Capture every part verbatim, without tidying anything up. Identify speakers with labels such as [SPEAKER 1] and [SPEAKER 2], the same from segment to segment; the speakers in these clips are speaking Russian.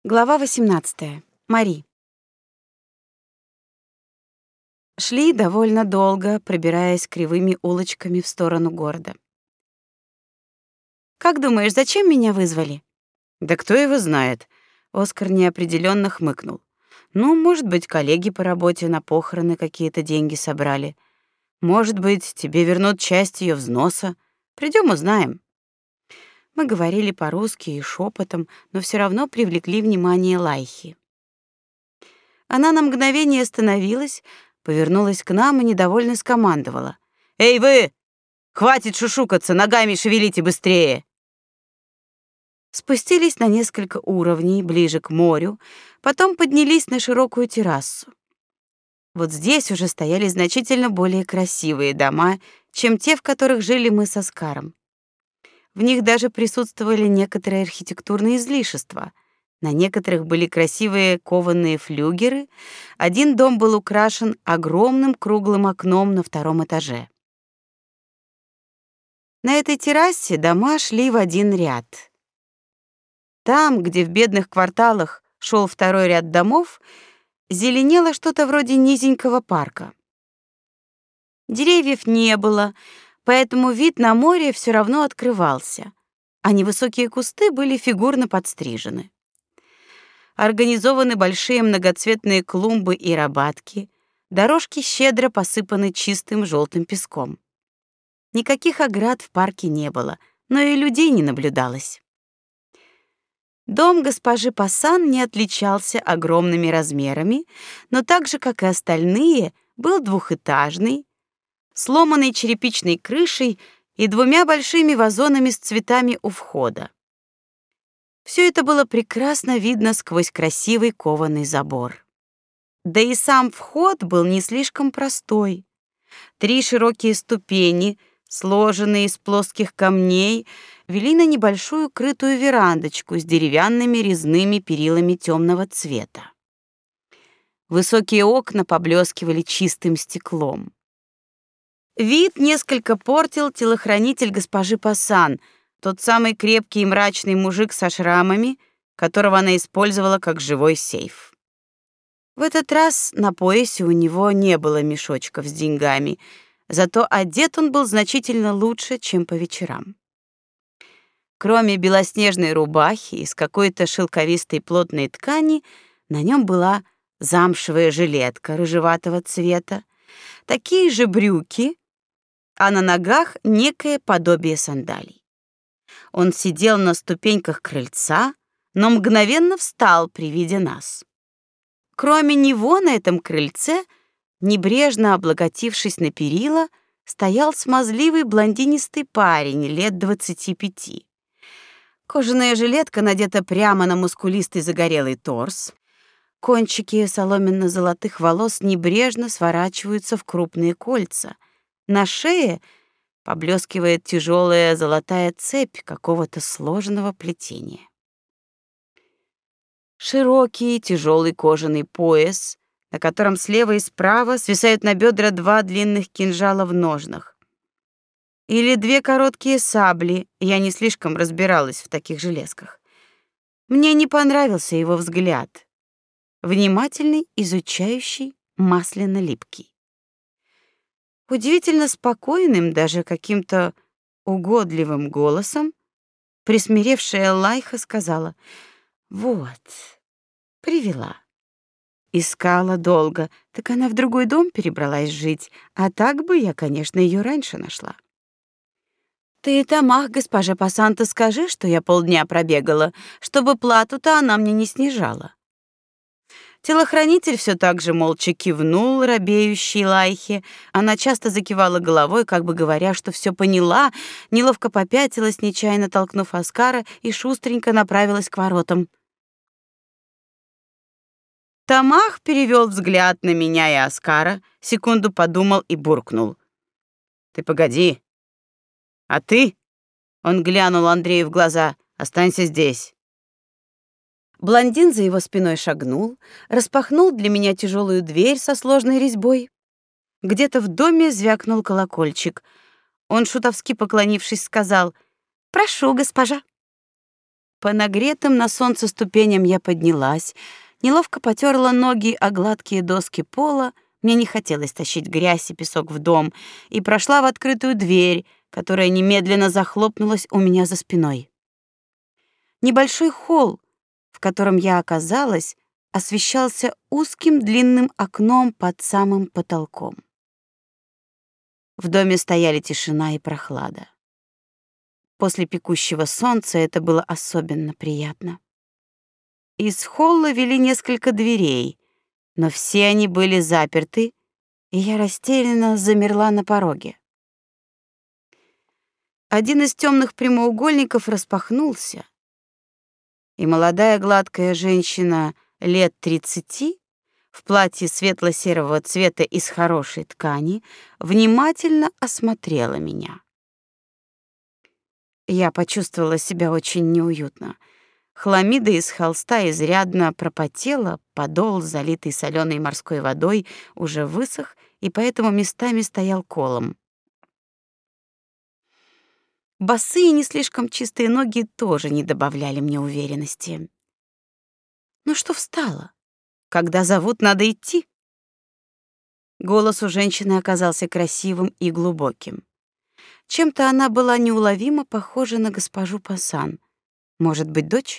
[SPEAKER 1] Глава восемнадцатая. Мари. Шли довольно долго, пробираясь кривыми улочками в сторону города. Как думаешь, зачем меня вызвали?
[SPEAKER 2] Да кто его знает? Оскар неопределенно хмыкнул. Ну, может быть, коллеги по работе на похороны какие-то деньги собрали. Может быть, тебе вернут часть ее взноса. Придем, узнаем.
[SPEAKER 1] Мы говорили по-русски и шепотом, но все равно привлекли внимание Лайхи. Она на мгновение остановилась, повернулась к нам и недовольно скомандовала:
[SPEAKER 2] «Эй, вы! Хватит шушукаться, ногами шевелите быстрее!»
[SPEAKER 1] Спустились на несколько уровней ближе к морю, потом поднялись на широкую террасу. Вот здесь уже стояли значительно более красивые дома, чем те, в которых жили мы с Оскаром. В них даже присутствовали некоторые архитектурные излишества. На некоторых были красивые кованые флюгеры. Один дом был украшен огромным круглым окном на втором этаже. На этой террасе дома шли в один ряд. Там, где в бедных кварталах шел второй ряд домов, зеленело что-то вроде низенького парка. Деревьев не было, поэтому вид на море все равно открывался, а невысокие кусты были фигурно подстрижены. Организованы большие многоцветные клумбы и рабатки, дорожки щедро посыпаны чистым желтым песком. Никаких оград в парке не было, но и людей не наблюдалось. Дом госпожи Пассан не отличался огромными размерами, но так же, как и остальные, был двухэтажный, сломанной черепичной крышей и двумя большими вазонами с цветами у входа. Все это было прекрасно видно сквозь красивый кованый забор. Да и сам вход был не слишком простой. Три широкие ступени, сложенные из плоских камней, вели на небольшую крытую верандочку с деревянными резными перилами темного цвета. Высокие окна поблескивали чистым стеклом. Вид несколько портил телохранитель госпожи Пассан, тот самый крепкий и мрачный мужик со шрамами, которого она использовала как живой сейф. В этот раз на поясе у него не было мешочков с деньгами, зато одет он был значительно лучше, чем по вечерам. Кроме белоснежной рубахи из какой-то шелковистой плотной ткани, на нем была замшевая жилетка рыжеватого цвета, такие же брюки, а на ногах некое подобие сандалий. Он сидел на ступеньках крыльца, но мгновенно встал при виде нас. Кроме него на этом крыльце, небрежно облокотившись на перила, стоял смазливый блондинистый парень лет двадцати пяти. Кожаная жилетка надета прямо на мускулистый загорелый торс. Кончики соломенно-золотых волос небрежно сворачиваются в крупные кольца. На шее поблескивает тяжелая золотая цепь какого-то сложного плетения. Широкий тяжелый кожаный пояс, на котором слева и справа свисают на бедра два длинных кинжала в ножнах. Или две короткие сабли, я не слишком разбиралась в таких железках. Мне не понравился его взгляд. Внимательный, изучающий, масляно-липкий. Удивительно спокойным, даже каким-то угодливым голосом присмиревшая Лайха сказала: «Вот, привела. Искала долго, так она в другой дом перебралась жить, а так бы я, конечно, ее раньше нашла. Ты, Тамах, госпоже Пассан-то скажи, что я полдня пробегала, чтобы плату-то она мне не снижала». Телохранитель все так же молча кивнул робеющей Лайхе. Она часто закивала головой, как бы говоря, что все поняла, неловко попятилась, нечаянно толкнув Оскара, и шустренько направилась к воротам. Тамах перевел взгляд на меня и Оскара, секунду подумал и буркнул: «Ты погоди. А ты?» Он глянул Андрею в глаза. «Останься здесь». Блондин за его спиной шагнул, распахнул для меня тяжелую дверь со сложной резьбой. Где-то в доме звякнул колокольчик. Он, шутовски поклонившись, сказал: «Прошу, госпожа». По нагретым на солнце ступеням я поднялась, неловко потерла ноги о гладкие доски пола, мне не хотелось тащить грязь и песок в дом, и прошла в открытую дверь, которая немедленно захлопнулась у меня за спиной. Небольшой холл, в котором я оказалась, освещался узким длинным окном под самым потолком. В доме стояли тишина и прохлада. После пекущего солнца это было особенно приятно. Из холла вели несколько дверей, но все они были заперты, и я растерянно замерла на пороге. Один из темных прямоугольников распахнулся, и молодая гладкая женщина лет тридцати в платье светло-серого цвета из хорошей ткани внимательно осмотрела меня. Я почувствовала себя очень неуютно. Хламида из холста изрядно пропотела, подол, залитый соленой морской водой, уже высох и поэтому местами стоял колом. Босые, не слишком чистые ноги тоже не добавляли мне уверенности. Ну что встала? Когда зовут, надо идти. Голос у женщины оказался красивым и глубоким. Чем-то она была неуловимо похожа на госпожу Пассан. Может быть, дочь?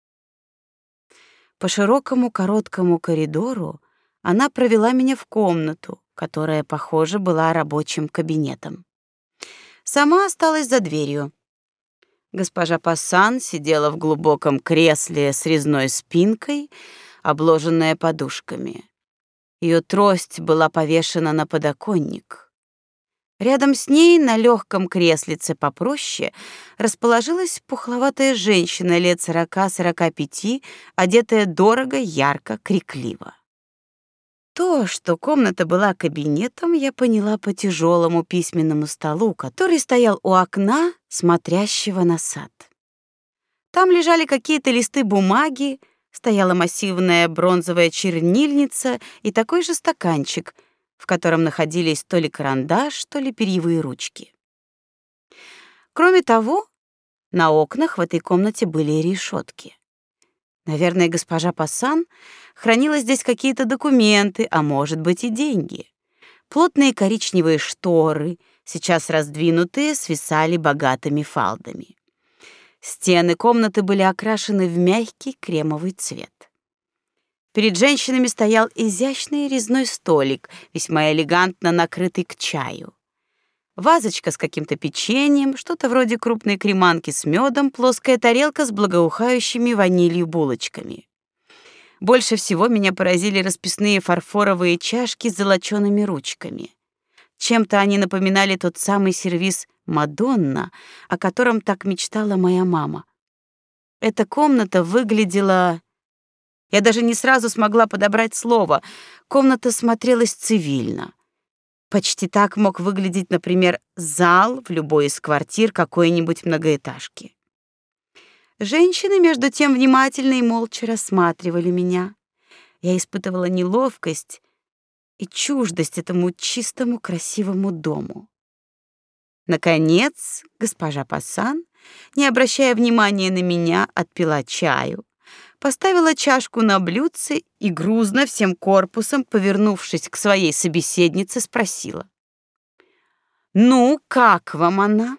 [SPEAKER 1] По широкому короткому коридору она провела меня в комнату, которая, похоже, была рабочим кабинетом. Сама осталась за дверью. Госпожа Пассан сидела в глубоком кресле с резной спинкой, обложенная подушками. Ее трость была повешена на подоконник. Рядом с ней на легком креслице попроще расположилась пухловатая женщина лет сорока-сорока пяти, одетая дорого, ярко, крикливо. То, что комната была кабинетом, я поняла по тяжелому письменному столу, который стоял у окна, смотрящего на сад. Там лежали какие-то листы бумаги, стояла массивная бронзовая чернильница и такой же стаканчик, в котором находились то ли карандаш, то ли перьевые ручки. Кроме того, на окнах в этой комнате были решетки. Наверное, госпожа Пассан хранила здесь какие-то документы, а может быть и деньги. Плотные коричневые шторы, сейчас раздвинутые, свисали богатыми фалдами. Стены комнаты были окрашены в мягкий кремовый цвет. Перед женщинами стоял изящный резной столик, весьма элегантно накрытый к чаю. Вазочка с каким-то печеньем, что-то вроде крупной креманки с медом, плоская тарелка с благоухающими ванилью булочками. Больше всего меня поразили расписные фарфоровые чашки с золочёными ручками. Чем-то они напоминали тот самый сервиз «Мадонна», о котором так мечтала моя мама. Эта комната выглядела... Я даже не сразу смогла подобрать слово. Комната смотрелась цивильно. Почти так мог выглядеть, например, зал в любой из квартир какой-нибудь многоэтажки. Женщины, между тем, внимательно и молча рассматривали меня. Я испытывала неловкость и чуждость этому чистому, красивому дому. Наконец, госпожа Пассан, не обращая внимания на меня, отпила чаю, поставила чашку на блюдце и грузно всем корпусом, повернувшись к своей собеседнице, спросила: «Ну, как вам она?»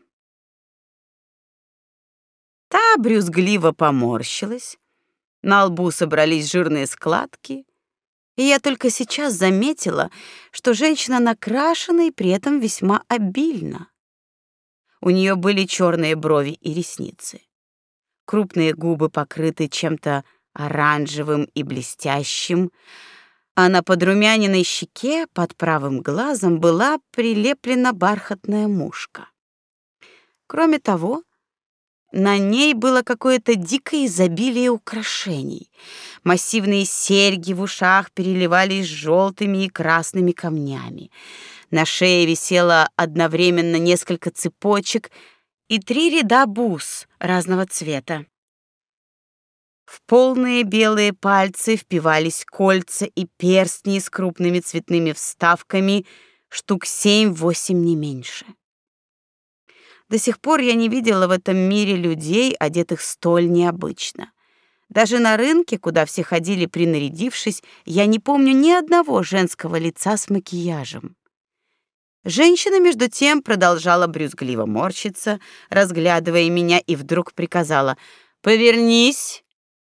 [SPEAKER 1] Та брюзгливо поморщилась, на лбу собрались жирные складки, и я только сейчас заметила, что женщина накрашена и при этом весьма обильно. У нее были черные брови и ресницы. Крупные губы покрыты чем-то оранжевым и блестящим, а на подрумяненной щеке под правым глазом была прилеплена бархатная мушка. Кроме того, на ней было какое-то дикое изобилие украшений. Массивные серьги в ушах переливались желтыми и красными камнями. На шее висело одновременно несколько цепочек и три ряда бус разного цвета. В полные белые пальцы впивались кольца и перстни с крупными цветными вставками, штук семь-восемь не меньше. До сих пор я не видела в этом мире людей, одетых столь необычно. Даже на рынке, куда все ходили принарядившись, я не помню ни одного женского лица с макияжем. Женщина, между тем, продолжала брюзгливо морщиться, разглядывая меня, и вдруг приказала: «Повернись!»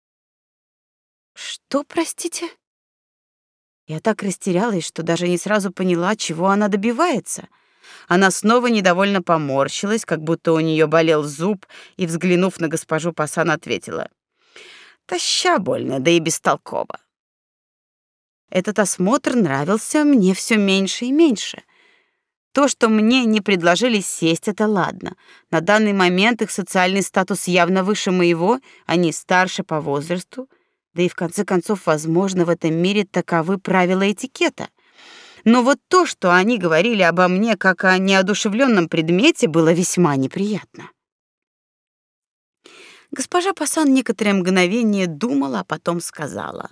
[SPEAKER 1] «Что, простите?» Я так растерялась, что даже не сразу поняла, чего она добивается. Она снова недовольно поморщилась, как будто у нее болел зуб, и, взглянув на госпожу Пасан, ответила: «Таща больно, да и бестолково». Этот осмотр нравился мне все меньше и меньше. То, что мне не предложили сесть, это ладно. На данный момент их социальный статус явно выше моего, они старше по возрасту, да и в конце концов, возможно, в этом мире таковы правила этикета. Но вот то, что они говорили обо мне как о неодушевленном предмете, было весьма неприятно. Госпожа Пасан некоторое мгновение думала, а потом сказала: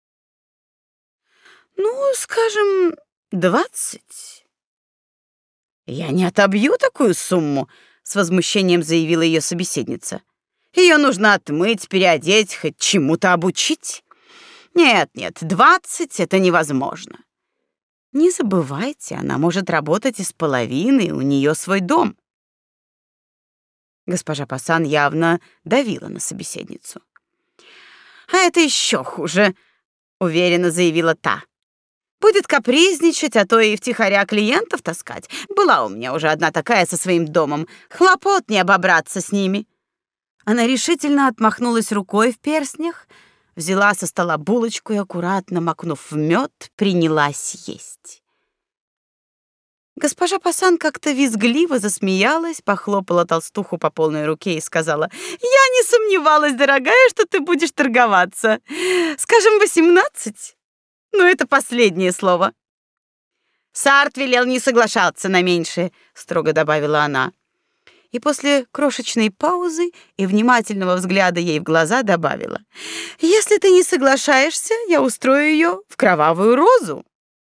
[SPEAKER 1] «Ну, скажем, двадцать». «Я не отобью такую сумму», — с возмущением заявила ее собеседница. «Ее нужно отмыть, переодеть, хоть чему-то обучить. Нет, нет, двадцать — это невозможно». «Не забывайте, она может работать из половины, у нее свой дом». Госпожа Пасан явно давила на собеседницу. «А это еще хуже», — уверенно заявила та. «Будет капризничать, а то и втихаря клиентов таскать. Была у меня уже одна такая со своим домом. Хлопот не обобраться с ними». Она решительно отмахнулась рукой в перстнях, взяла со стола булочку и, аккуратно макнув в мед, принялась есть. Госпожа Пасан как-то визгливо засмеялась, похлопала толстуху по полной руке и сказала: «Я не сомневалась, дорогая, что ты будешь торговаться. Скажем, восемнадцать? Но это последнее слово». «Сарт велел не соглашаться на меньшее», — строго добавила она. И после крошечной паузы и внимательного взгляда ей в глаза добавила: «Если ты не соглашаешься, я устрою ее в кровавую розу».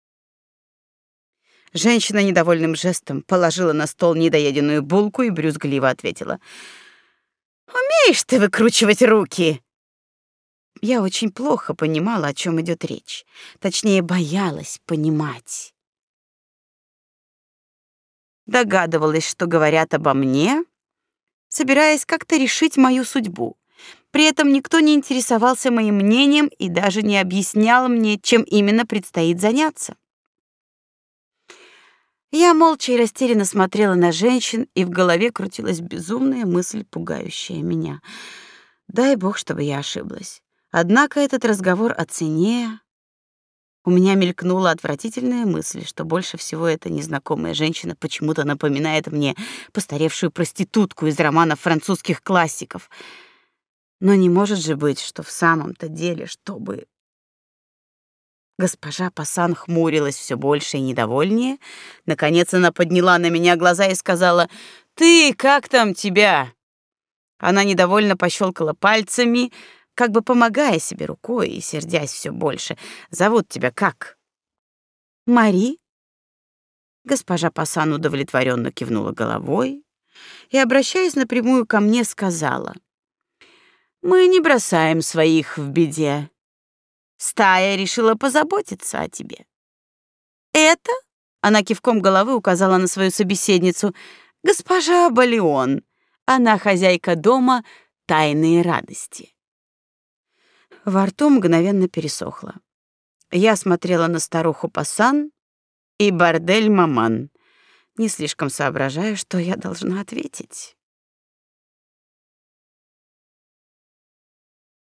[SPEAKER 1] Женщина недовольным жестом положила на стол недоеденную булку и брюзгливо ответила: «Умеешь ты выкручивать руки?» Я очень плохо понимала, о чем идет речь. Точнее, боялась понимать. Догадывалась, что говорят обо мне, собираясь как-то решить мою судьбу. При этом никто не интересовался моим мнением и даже не объяснял мне, чем именно предстоит заняться. Я молча и растерянно смотрела на женщин, и в голове крутилась безумная мысль, пугающая меня. Дай бог, чтобы я ошиблась. Однако этот разговор о цене... У меня мелькнула отвратительная мысль, что больше всего эта незнакомая женщина почему-то напоминает мне постаревшую проститутку из романов французских классиков. Но не может же быть, что в самом-то деле, чтобы... Госпожа Пасан хмурилась все больше и недовольнее. Наконец она подняла на меня глаза и сказала: «Ты, как там тебя?» Она недовольно пощелкала пальцами, как бы помогая себе рукой и сердясь все больше. «Зовут тебя как?» «Мари». Госпожа Пасан удовлетворенно кивнула головой и, обращаясь напрямую ко мне, сказала: «Мы не бросаем своих в беде. Стая решила позаботиться о тебе. Это, она кивком головы указала на свою собеседницу, госпожа Балион. Она хозяйка дома «Тайные радости». Во рту мгновенно пересохло. Я смотрела на старуху Пасан и бордель Маман, не слишком соображая, что я должна ответить.